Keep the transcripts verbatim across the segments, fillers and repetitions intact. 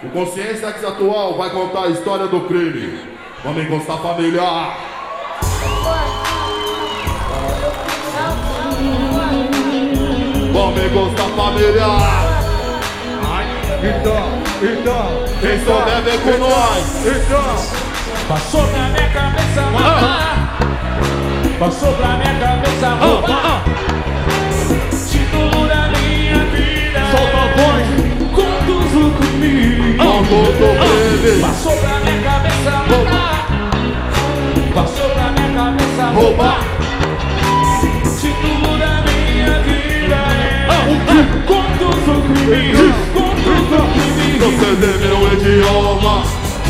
O Consciência X atual vai contar a história do crime. Vamos encostar familiar. Vamos encostar familiar. Então, então, quem só deve é com nós. Então, passou na minha cabeça matar, passou pra minha cabeça roubar. Título da minha vida, solta a voz, conduzo comigo. Passou pra minha cabeça matar, passou pra minha cabeça roubar. Título da minha vida é conduzo comigo, conduzo comigo. Você tem meu idioma,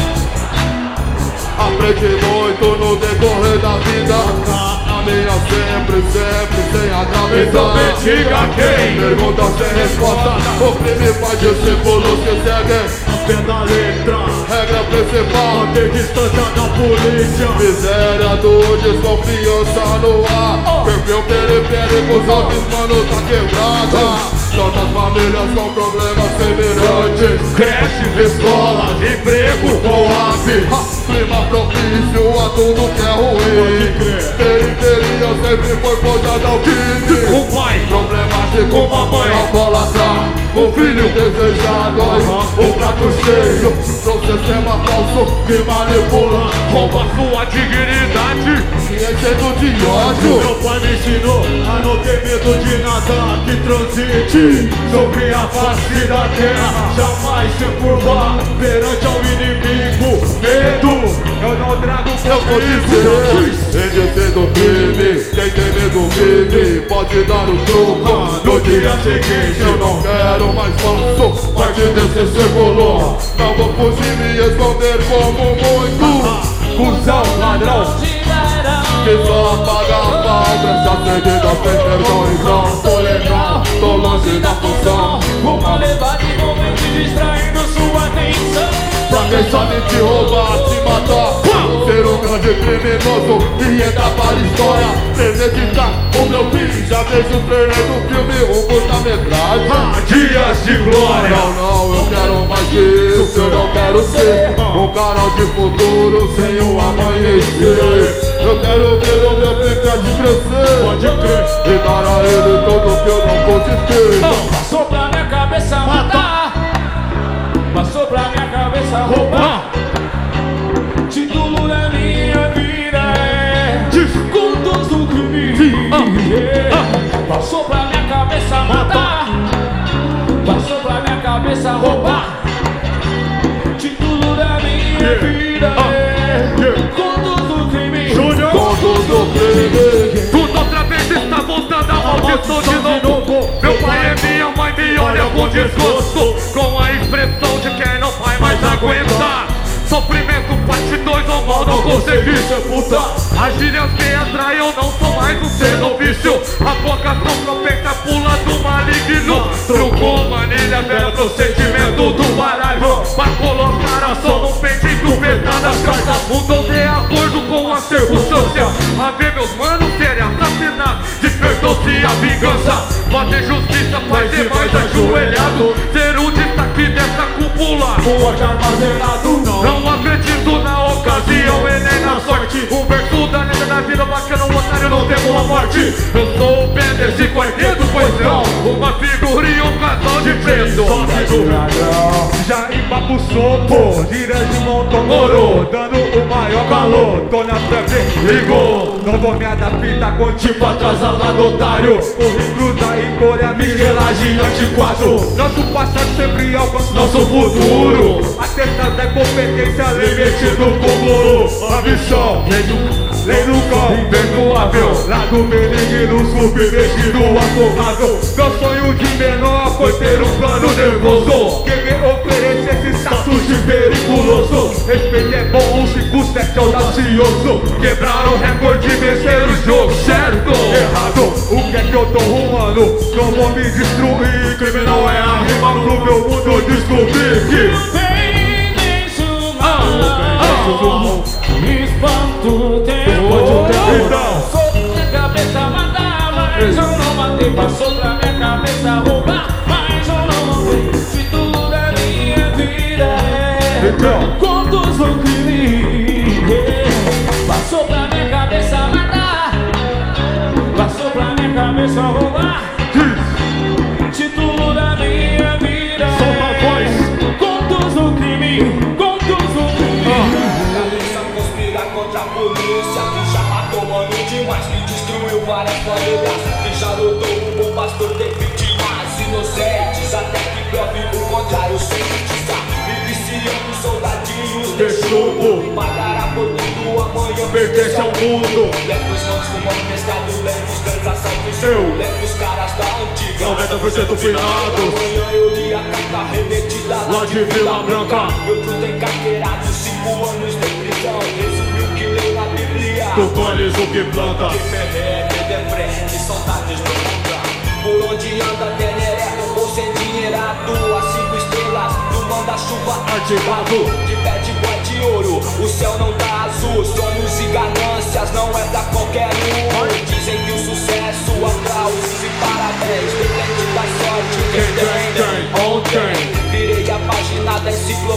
aprendi muito no decorrer da vida. A minha sempre, sempre sem atravessar. Então me diga quem pergunta sem resposta. O crime faz discípulos que seguem a pé da letra. Regra principal, manter distância da polícia. Miséria do desconfiança no ar. Perfil periférico, os altos mano tá quebrada. Tantas famílias com problemas semelhantes. Creche, escola, emprego, coab. Clima propício a tudo que é ruim. Periferia sempre foi forjada ao crime. O pai, problemático, com a mãe, alcoólatra. O filho desejado, o prato cheio. Pro sistema falso que manipula, rouba sua dignidade e enchendo de ódio. Meu pai me ensinou a não ter medo de nada que transite sobre a face da terra. Jamais se curvar perante ao inimigo. Medo, eu não trago eu vou dizer, índice do crime, quem tem medo vive, pode dar o troco. No dia seguinte eu não quero mais falso, parte desse círculo. Não vou fugir, me esconder como muito. Cusão, ladrão, que só apaga a falta, essa perdida sem perdão. Então tô legal, tô longe da função. Uma levada envolvente distraindo sua atenção. Pra quem sabe te roubar, te matar, ser um grande criminoso e entrar para a história. Premeditar o meu fim, já vejo o trailer do filme, o curta-metragem. Ah, dias de glória. Não, não, eu quero mais que isso, eu não quero ser um canal de futuro sem o amanhecer. Eu quero ver o meu picante crescer, pode crer, e dar a ele tudo que eu não pude ter. Passou pra minha cabeça matar, passou pra minha cabeça roubar. Título da minha vida é contos do crime. Passou pra minha cabeça matar, passou pra minha cabeça roubar. Título da minha vida é contos do crime. Contos do crime. Tudo outra vez está voltando a maldição de novo. Meu pai é minha mãe, me olha com desgosto, com a expressão de quem não vai mais aguentar. Sofrimento parte dois, ou mal não consegui sepultar. As gírias me atraem, eu não sou mais um ser novício. A vocação profeta pula do maligno. Trucou manilha, velho procedimento do baralho. Pra colocar a som no pente interpretar as cartas. Mudou de acordo com a circunstância. A ver meus manos serem assassinados, despertou-se a vingança. Fazer justiça, fazer mais ajoelhado. Ser o destaque dessa cúpula, um ódio armazenado. Não Não acredito na ocasião e nem na sorte. O verso da nega da vida bacana, o otário não temo a morte. Eu sou o Bender de quarteto, pois não. Uma figura e um casal de preto. Já empapo sopo, gírias de Montomoro, dando o maior calor. Tô na frente, ligou. Não vou me adaptar com tipo atrasado, otário. O ritmo da Icória, Miguelagem, antiquado. Nosso passado sempre alcança nosso futuro. A testa da competência, limite do cúmulo. Ambição, lei do cão, imperdoável. Lado benigno, submetido, afogado. Meu sonho de menor foi ter um plano nervoso. Quem me oferece esse status de periculoso. Respeito é bom, um cinco sete audacioso. Quebrar o recorde, vencer o jogo, certo? Errado, o que é que eu tô rumando? Não vou me destruir, crime não é a rima pro meu mundo descobrir que Vem, deixo mal, espanto o tempo. Passou pra minha cabeça matar, mas eu não matei. Passou pra minha cabeça roubar, mas eu não matei. Título da minha vida Contos vão crime. Passou pra minha cabeça matar. Passou pra minha cabeça roubar. Título da minha vida. Solta a voz. Contos do crime. Contos do crime. A cabeça conspira contra a polícia, que já matou mano demais, que destruiu várias famílias, que já lutou o bom pastor, tem vítimas inocentes, até que prove o contrário, sem justiça. E viciando soldadinhos de chumbo, pagará por tudo amanhã, Pertence ao mundo. leva os mãos fumando pescado, leva os grandes assaltos, Eu. leva os caras da antiga, noventa por cento finados. amanhã eu li a carta remetida Lá de Vila Branca. Outro tem carteirado, cinco anos de prisão, resumiu o que leu na Bíblia. Tu colhes o que planta. Que ferré, que depré, que saudades do mundo. Por onde anda Teneré, ou sem dinheirado, as cinco estrelas do manda-chuva Ativado. de pé de boa de ouro, o céu não tá azul, sonhos e ganâncias não é pra qualquer um. Dizem que o sucesso, aplausos e parabéns, depende da sorte. Quem tem, tem, ontem. Virei a página da enciclopédia.